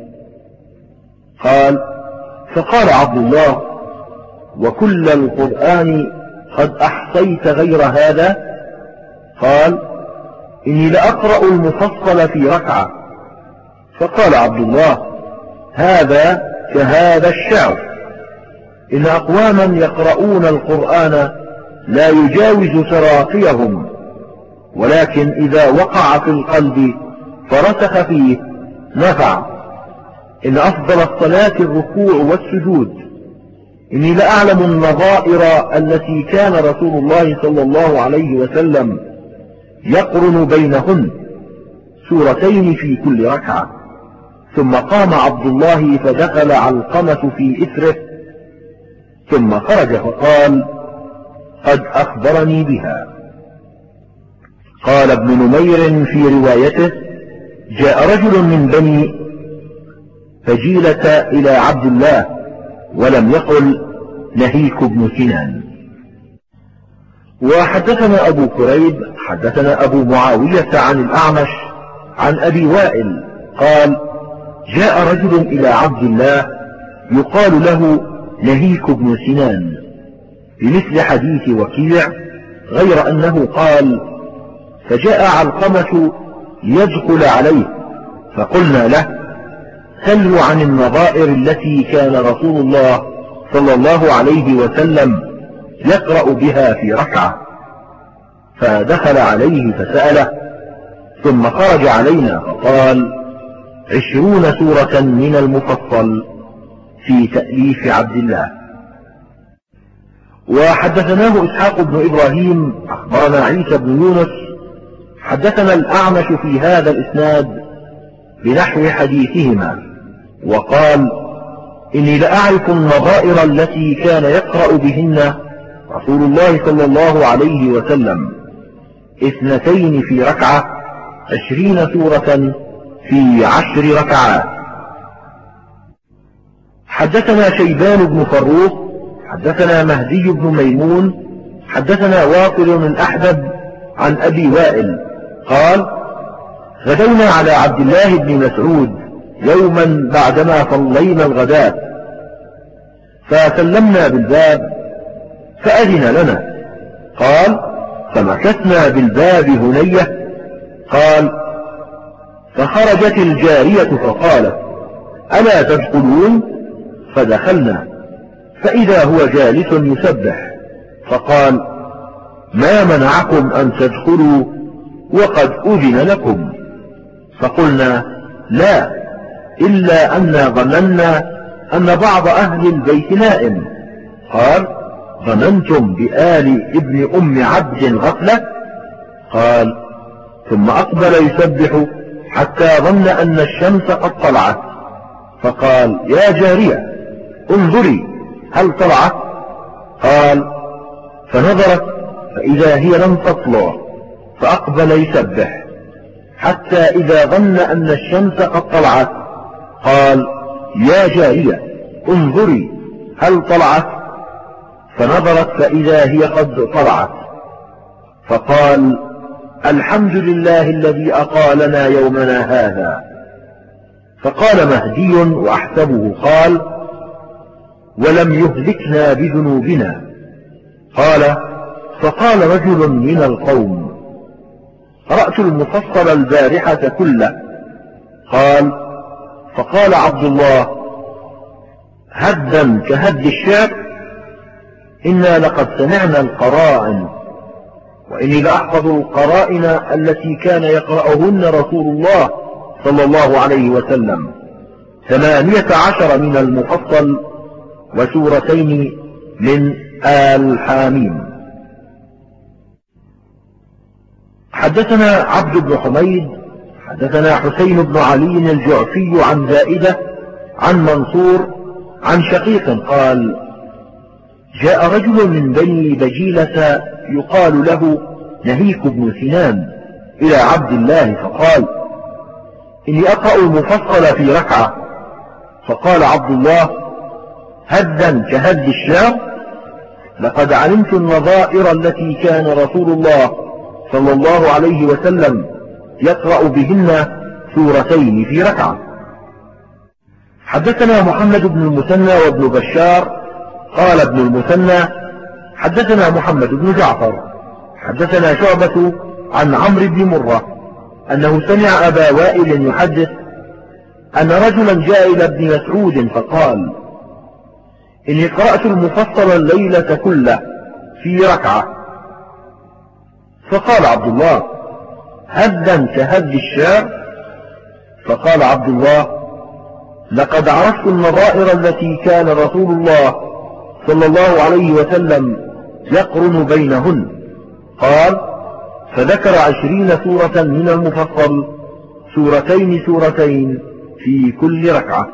قال: فقال عبد الله: وكل القرآن قد أحصيت غير هذا؟ قال: إني لأقرأ المفصل في ركعة. فقال عبد الله: هذا كهذا الشعر، إن أقواما يقرؤون القرآن لا يجاوز تراقيهم، ولكن إذا وقع في القلب فرسخ فيه نفع. إن أفضل الصلاة الركوع والسجود. إني لأعلم النظائر التي كان رسول الله صلى الله عليه وسلم يقرن بينهن، سورتين في كل ركعة. ثم قام عبد الله فدخل علقمة في إثره، ثم خرج فقال: قد أخبرني بها. قال ابن نمير في روايته: جاء رجل من بني فجيلة إلى عبد الله ولم يقل نهيك بن سنان. وحدثنا أبو كريب حدثنا أبو معاوية عن الأعمش عن أبي وائل قال جاء رجل إلى عبد الله يقال له نهيك بن سنان بمثل حديث وكيع، غير أنه قال فجاء علقمة ليدخل عليه فقلنا له سلوا عن النظائر التي كان رسول الله صلى الله عليه وسلم يقرأ بها في ركعة، فدخل عليه فسأله ثم خرج علينا فقال 20 سورة من المفصل في تأليف عبد الله. وحدثناه إسحاق بن إبراهيم أخبرنا عيسى بن يونس حدثنا الأعمش في هذا الإسناد بنحو حديثهما، وقال إني لأعرف النظائر التي كان يقرأ بهن رسول الله صلى الله عليه وسلم 2 في ركعة 20 سورة في 10 ركعات. حدثنا شيبان بن فروخ حدثنا مهدي بن ميمون حدثنا واصل الأحدب عن أبي وائل قال غدونا على عبد الله بن مسعود يوما بعدما صلينا الغداة فسلمنا بالباب فأذن لنا، قال فمكثنا بالباب هنية، قال فخرجت الجارية فقالت ألا تدخلون؟ فدخلنا فإذا هو جالس يسبح، فقال ما منعكم أن تدخلوا وقد أذن لكم؟ فقلنا لا، إلا أن ظننا أن بعض أهل البيت نائم. قال ظننتم بآل ابن أم عبد غفلة؟ قال ثم أقبل يسبح حتى ظن أن الشمس قد طلعت، فقال يا جارية انظري هل طلعت؟ قال فنظرت فإذا هي لم تطلع، فأقبل يسبح حتى إذا ظن أن الشمس قد طلعت قال يا جارية انظري هل طلعت؟ فنظرت فإذا هي قد طلعت، فقال الحمد لله الذي أقالنا يومنا هذا. فقال مهدي وأحسبه قال ولم يهلكنا بذنوبنا. قال فقال رجل من القوم قرأت المفصل البارحة كله. قال فقال عبد الله هدا كهد الشعر إنا لقد سمعنا القرائن، وإني لأحفظ القرائن التي كان يقرأهن رسول الله صلى الله عليه وسلم 18 من المفصل وسورتين من آل حاميم. حدثنا عبد بن حميد حدثنا حسين بن علي الجعفي عن زائدة عن منصور عن شقيق قال جاء رجل من بني بجيلة يقال له نهيك بن سنان إلى عبد الله فقال إني أقرأ المفصل في ركعة. فقال عبد الله هدا كهد الشعر لقد علمت النظائر التي كان رسول الله صلى الله عليه وسلم يقرأ بهن سورتين في ركعة. حدثنا محمد بن المثنى وابن بشار قال ابن المثنى حدثنا محمد بن جعفر حدثنا شعبة عن عمرو بن مرة أنه سمع أبا وائل يحدث أن رجلا جاء إلى ابن مسعود فقال إني قرأت المفصل الليلة كله في ركعة. فقال عبد الله هدا كهد الشعر؟ فقال عبد الله لقد عرفت النظائر التي كان رسول الله صلى الله عليه وسلم يقرن بينهن. قال فذكر 20 سورة من المفصل سورتين في كل ركعة.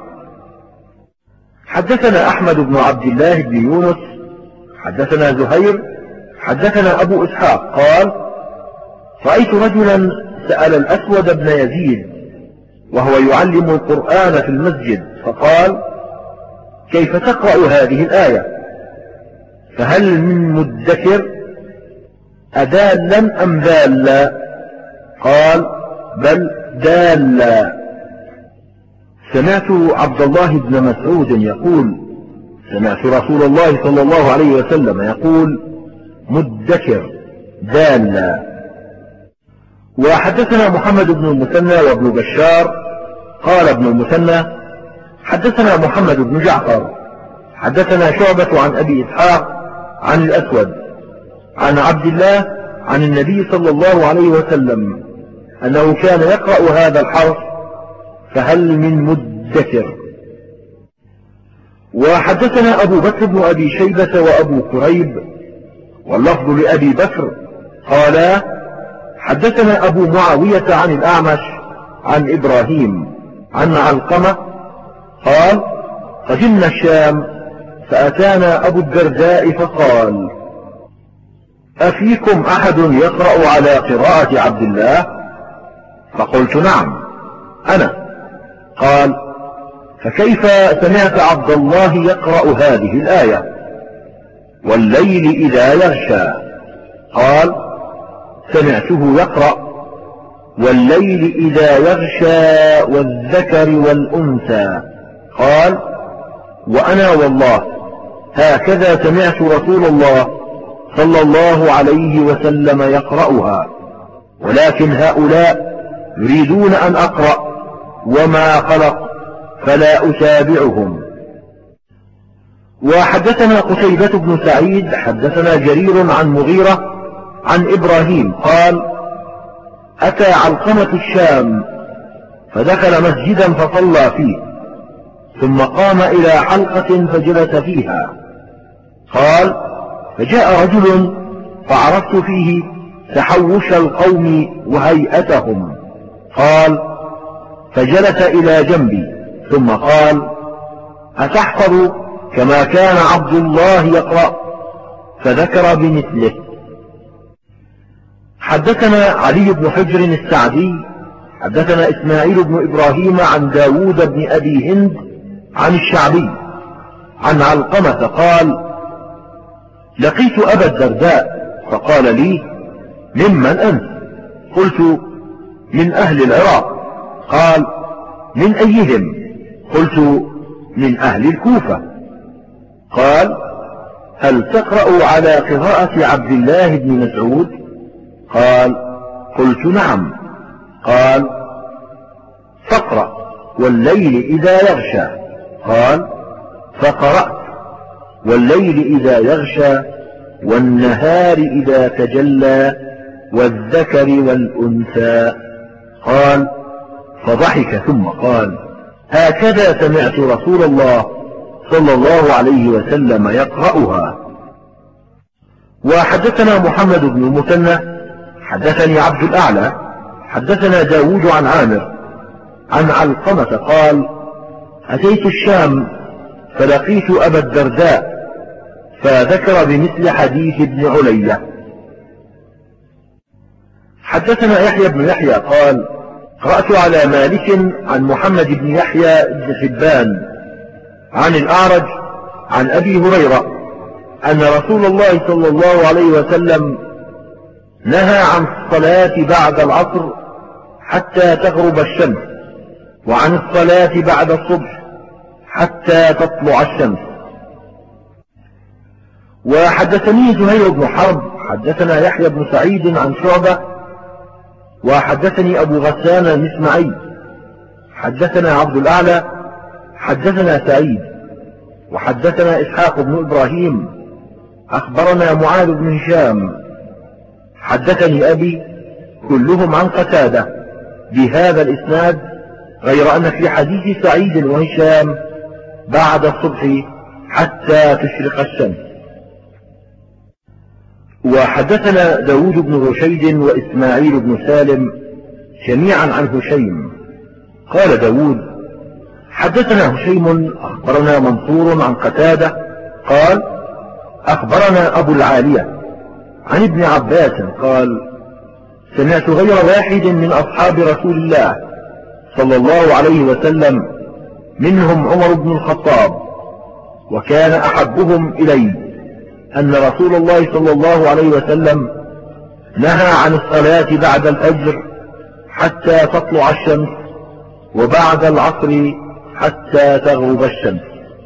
حدثنا أحمد بن عبد الله بن يونس حدثنا زهير حدثنا أبو إسحاق قال رأيت رجلا سأل الأسود بن يزيد وهو يعلم القرآن في المسجد، فقال: كيف تقرأ هذه الآية؟ فهل من مدكر؟ أدالا أم ذالا؟ قال: بل دالا. سمعت عبد الله بن مسعود يقول: سمعت رسول الله صلى الله عليه وسلم يقول: مدكر دالا. وحدثنا محمد بن المثنى وابن بشار قال ابن المثنى: حدثنا محمد بن جعفر حدثنا شعبة عن أبي إسحاق عن الأسود عن عبد الله عن النبي صلى الله عليه وسلم أنه كان يقرأ هذا الحرف: فهل من مدكر. وحدثنا أبو بكر بن أبي شيبة وأبو كريب واللفظ لأبي بكر قالا: حدثنا أبو معاوية عن الأعمش عن إبراهيم عن علقمة قال: قدمنا الشام فأتانا أبو الدرداء فقال: أفيكم أحد يقرأ على قراءة عبد الله؟ فقلت: نعم أنا. قال: فكيف سمعت عبد الله يقرأ هذه الآية: والليل إذا يغشى؟ قال: سمعته يقرأ: والليل إذا يغشى والذكر والأنثى. قال: وأنا والله هكذا سمعت رسول الله صلى الله عليه وسلم يقرأها، ولكن هؤلاء يريدون أن أقرأ وما خلق فلا أتابعهم. وحدثنا قتيبة بن سعيد حدثنا جرير عن مغيرة عن إبراهيم قال: أتى علقمة الشام فدخل مسجدا فصلى فيه، ثم قام إلى حلقة فجلس فيها. قال: فجاء رجل فعرفت فيه تحوش القوم وهيئتهم. قال: فجلس إلى جنبي ثم قال: أتحفظ كما كان عبد الله يقرأ؟ فذكر بمثله. حدثنا علي بن حجر السعدي حدثنا إسماعيل بن إبراهيم عن داود بن أبي هند عن الشعبي عن علقمة قال: لقيت أبا الدرداء فقال لي: ممن أنت؟ قلت: من أهل العراق. قال: من أيهم؟ قلت: من أهل الكوفة. قال: هل تقرأ على قراءة عبد الله بن مسعود؟ قال: قلت: نعم. قال: فاقرأ: والليل إذا يغشى. قال: فقرأت: والليل إذا يغشى والنهار إذا تجلى والذكر والأنثى. قال: فضحك ثم قال: هكذا سمعت رسول الله صلى الله عليه وسلم يقرأها. وحدثنا محمد بن المثنى حدثني عبد الأعلى حدثنا داود عن عامر عن علقمة قال: أتيت الشام فلقيت أبا الدرداء فذكر بمثل حديث ابن علية. حدثنا يحيى بن يحيى قال: قرأت على مالك عن محمد بن يحيى بن حبان عن الأعرج عن أبي هريرة أن رسول الله صلى الله عليه وسلم نهى عن الصلاة بعد العصر حتى تغرب الشمس، وعن الصلاة بعد الصبح حتى تطلع الشمس. وحدثني زهير بن حرب حدثنا يحيى بن سعيد عن شعبة وحدثني أبو غسان المسمعي حدثنا عبد الأعلى حدثنا سعيد وحدثنا إسحاق بن إبراهيم أخبرنا معاذ بن هشام حدثني أبي كلهم عن قتادة بهذا الإسناد، غير أن في حديث سعيد وهشام بعد الصبح حتى تشرق الشمس. وحدثنا داود بن رشيد وإسماعيل بن سالم جميعا عن هشيم قال داود: حدثنا هشيم أخبرنا منصور عن قتادة قال: أخبرنا أبو العالية عن ابن عباس قال: سمعت غير واحد من أصحاب رسول الله صلى الله عليه وسلم منهم عمر بن الخطاب، وكان أحبهم إلي أن رسول الله صلى الله عليه وسلم نهى عن الصلاة بعد الفجر حتى تطلع الشمس، وبعد العصر حتى تغرب الشمس.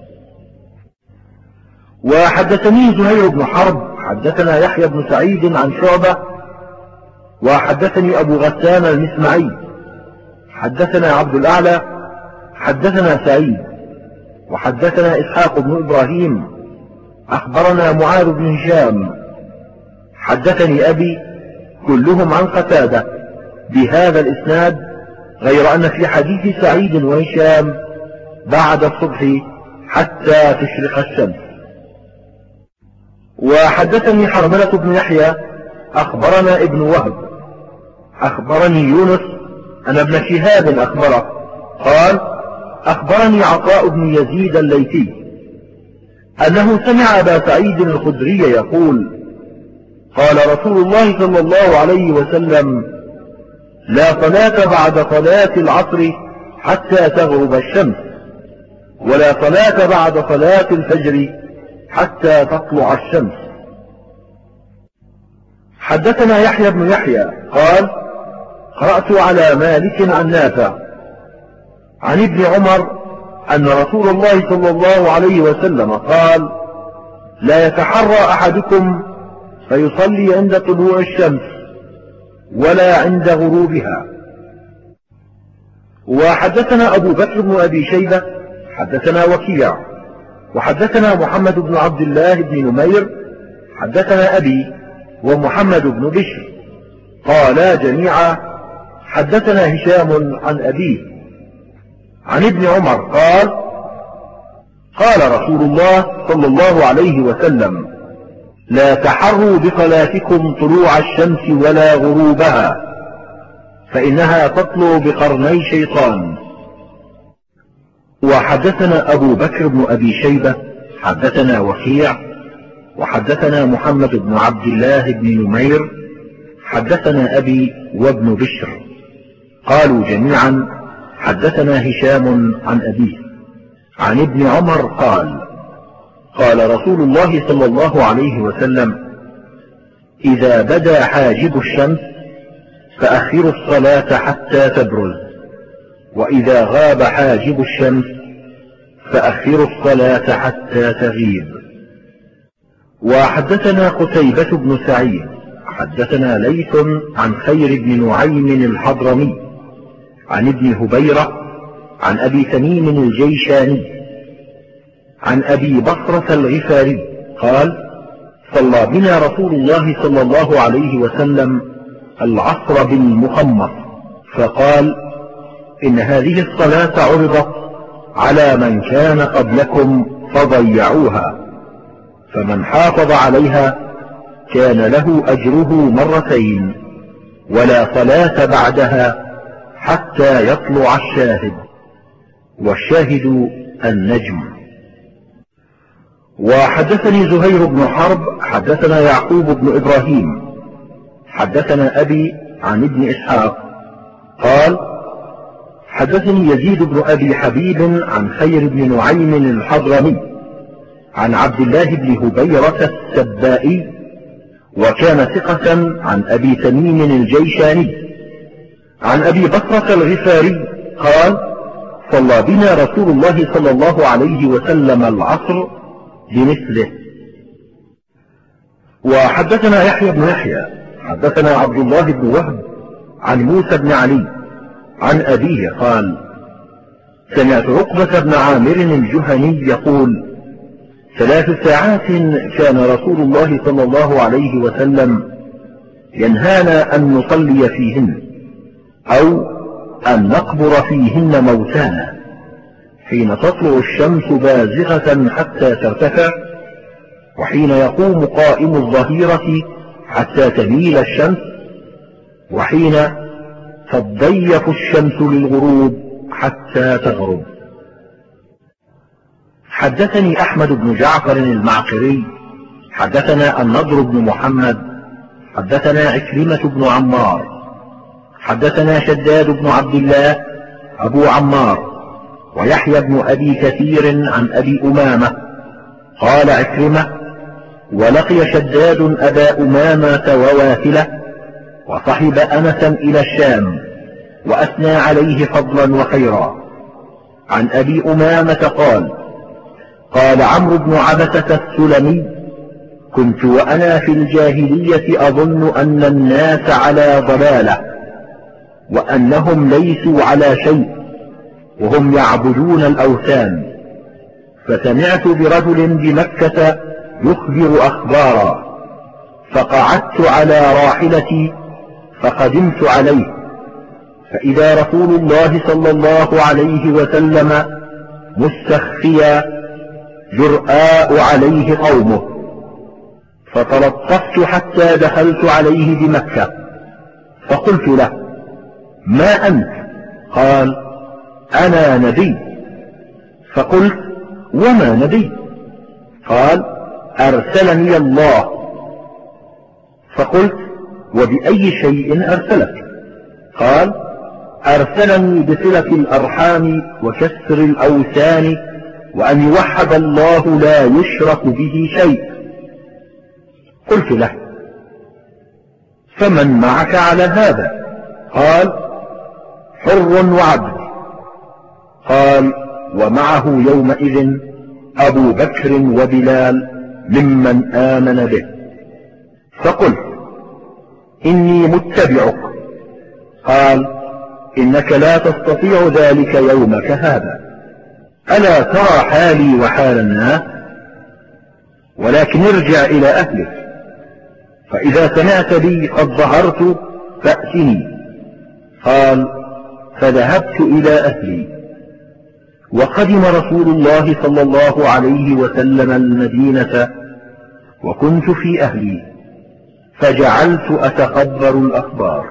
وحدثني زهير بن حرب حدثنا يحيى بن سعيد عن شعبة، وحدثني أبو غسان المسمعي حدثنا عبد الأعلى حدثنا سعيد، وحدثنا إسحاق بن إبراهيم أخبرنا معاذ بن هشام حدثني أبي، كلهم عن قتادة بهذا الإسناد، غير أن في حديث سعيد وهشام بعد الصبح حتى تشرق الشمس. وحدثني حرملة بن يحيى أخبرنا ابن وهب أخبرني يونس أن ابن شهاب أخبره قال أخبرني عطاء بن يزيد الليثي أنه سمع أبا سعيد الخدري يقول قال رسول الله صلى الله عليه وسلم لا صلاة بعد صلاة العصر حتى تغرب الشمس، ولا صلاة بعد صلاة الفجر حتى تطلع الشمس. حدثنا يحيى بن يحيى قال قرأت على مالك عن نافع عن ابن عمر أن رسول الله صلى الله عليه وسلم قال لا يتحرى أحدكم فيصلي عند طلوع الشمس ولا عند غروبها. وحدثنا أبو بكر بن أبي شيبة حدثنا وكيع وحدثنا محمد بن عبد الله بن نمير حدثنا أبي ومحمد بن بشر قالا جميعا حدثنا هشام عن أبيه عن ابن عمر قال قال رسول الله صلى الله عليه وسلم لا تحروا بصلاتكم طلوع الشمس ولا غروبها، فإنها تطلع بقرني شيطان. وحدثنا أبو بكر بن أبي شيبة حدثنا وكيع وحدثنا محمد بن عبد الله بن نمير حدثنا أبي وابن بشر قالوا جميعا حدثنا هشام عن أبيه عن ابن عمر قال قال رسول الله صلى الله عليه وسلم إذا بدا حاجب الشمس فأخروا الصلاة حتى تبرز، وإذا غاب حاجب الشمس فأخروا الصلاة حتى تغيب. وحدثنا قتيبة بن سعيد حدثنا ليث عن خير بن نعيم الحضرمي عن ابن هبيرة عن أبي تميم الجيشاني عن أبي بصرة الغفاري قال صلى بنا رسول الله صلى الله عليه وسلم العصر بالمخمص، فقال إن هذه الصلاة عرضت على من كان قبلكم فضيعوها، فمن حافظ عليها كان له أجره مرتين، ولا صلاة بعدها حتى يطلع الشاهد، والشاهد النجم. وحدثني زهير بن حرب حدثنا يعقوب بن إبراهيم حدثنا أبي عن ابن إسحاق قال حدثني يزيد بن أبي حبيب عن خير بن نعيم الحضرمي عن عبد الله بن هبيرة السبائي، وكان ثقة عن أبي تميم الجيشاني عن أبي بصرة الغفاري قال صلى بنا رسول الله صلى الله عليه وسلم العصر بمثله. وحدثنا يحيى بن يحيى حدثنا عبد الله بن وهب عن موسى بن علي عن أبيه قال سمعت عقبة بن عامر الجهني يقول 3 ساعات كان رسول الله صلى الله عليه وسلم ينهانا أن نصلي فيهن أو أن نقبر فيهن موتانا، حين تطلع الشمس بازغة حتى ترتفع، وحين يقوم قائم الظهيرة حتى تميل الشمس، وحين تضيف الشمس للغروب حتى تغرب. حدثني أحمد بن جعفر المعقري حدثنا النضر بن محمد حدثنا عكرمة بن عمار حدثنا شداد بن عبد الله أبو عمار ويحيى بن أبي كثير عن أبي أمامة قال عكرمة: ولقي شداد أبا أمامة وواثلة وصحب أنسا إلى الشام وأثنى عليه فضلا وخيرا. عن أبي أمامة قال: قال عمرو بن عبسة السلمي: كنت وأنا في الجاهلية أظن أن الناس على ضلالة وأنهم ليسوا على شيء وهم يعبدون الأوثان، فسمعت برجل بمكة يخبر أخبارا، فقعدت على راحلتي فقدمت عليه، فإذا رسول الله صلى الله عليه وسلم مستخفيا جرآء عليه قومه، فتلطفت حتى دخلت عليه بمكة، فقلت له: ما أنت؟ قال: أنا نبي. فقلت: وما نبي؟ قال: أرسلني الله. فقلت: وبأي شيء أرسلك؟ قال: أرسلني بصلة الأرحام وكسر الأوثان وأن يوحد الله لا يشرك به شيء. قلت له: فمن معك على هذا؟ قال: حر وعبد. قال: ومعه يومئذ أبو بكر وبلال ممن آمن به. فقلت: إني متبعك. قال: إنك لا تستطيع ذلك يومك هذا، ألا ترى حالي وحال الناس؟ ولكن ارجع إلى أهلك، فإذا سمعت بي قد ظهرت فأتني. قال: فذهبت إلى أهلي. وقدم رسول الله صلى الله عليه وسلم المدينة وكنت في أهلي، فجعلت أتخبر الأخبار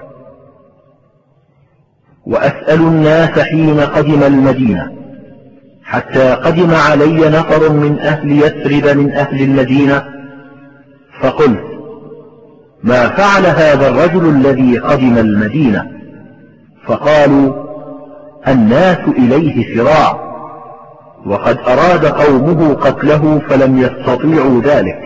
وأسأل الناس حين قدم المدينة، حتى قدم علي نفر من أهل يثرب من أهل المدينة، فقلت: ما فعل هذا الرجل الذي قدم المدينة؟ فقالوا: الناس إليه سراع، وقد أراد قومه قتله فلم يستطيعوا ذلك.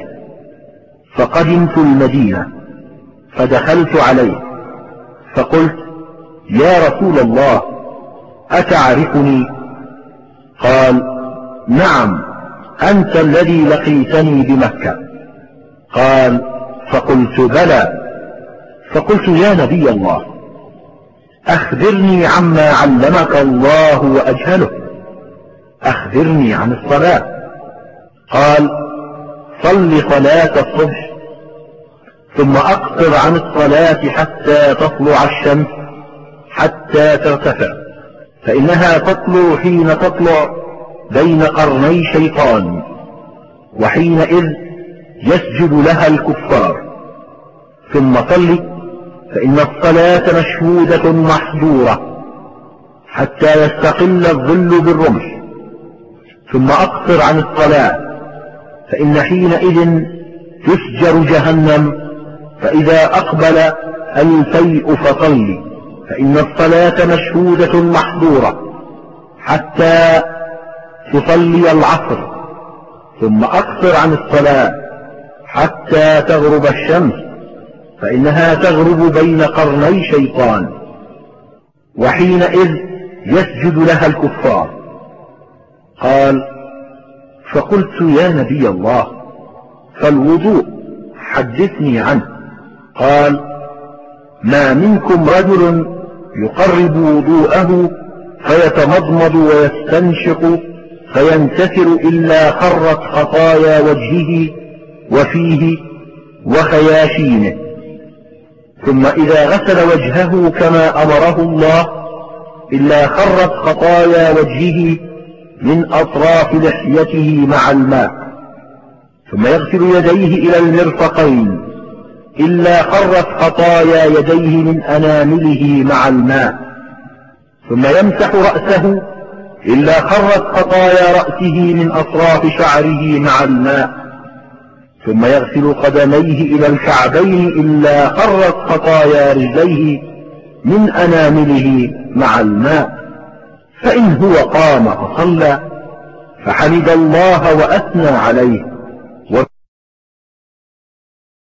فقدمت المدينة فدخلت عليه فقلت: يا رسول الله، أتعرفني؟ قال: نعم، أنت الذي لقيتني بمكة. قال: فقلت: بلى. فقلت: يا نبي الله، أخبرني عما علمك الله وأجهله، أخبرني عن الصلاة. قال: صل صلاة الصبح، ثم أقصر عن الصلاة حتى تطلع الشمس حتى ترتفع، فإنها تطلع حين تطلع بين قرني شيطان، وحينئذ يسجد لها الكفار. ثم صل، فإن الصلاة مشهودة محظورة حتى يستقل الظل بالرمح. ثم أقصر عن الصلاة، فإن حينئذ تسجر جهنم، فإذا أقبل الفيء فصل، فإن الصلاة مشهودة محظورة حتى تصلي العصر. ثم أقصر عن الصلاة حتى تغرب الشمس، فإنها تغرب بين قرني شيطان، وحينئذ يسجد لها الكفار. قال: فقلت: يا نبي الله، فالوضوء حدثني عنه. قال: ما منكم رجل يقرب وضوءه فيتمضمض ويستنشق فينتثر إلا خرت خطايا وجهه وفيه وخياشيمه، ثم إذا غسل وجهه كما أمره الله إلا خرت خطايا وجهه من أطراف لحيته مع الماء، ثم يغسل يديه إلى المرفقين إلا خرت خطايا يديه من أنامله مع الماء، ثم يمسح رأسه إلا خرت خطايا رأسه من أطراف شعره مع الماء، ثم يغسل قدميه إلى الكعبين إلا خرت خطايا رجليه من أنامله مع الماء، فإن هو قام فصلى فحمد الله وأثنى عليه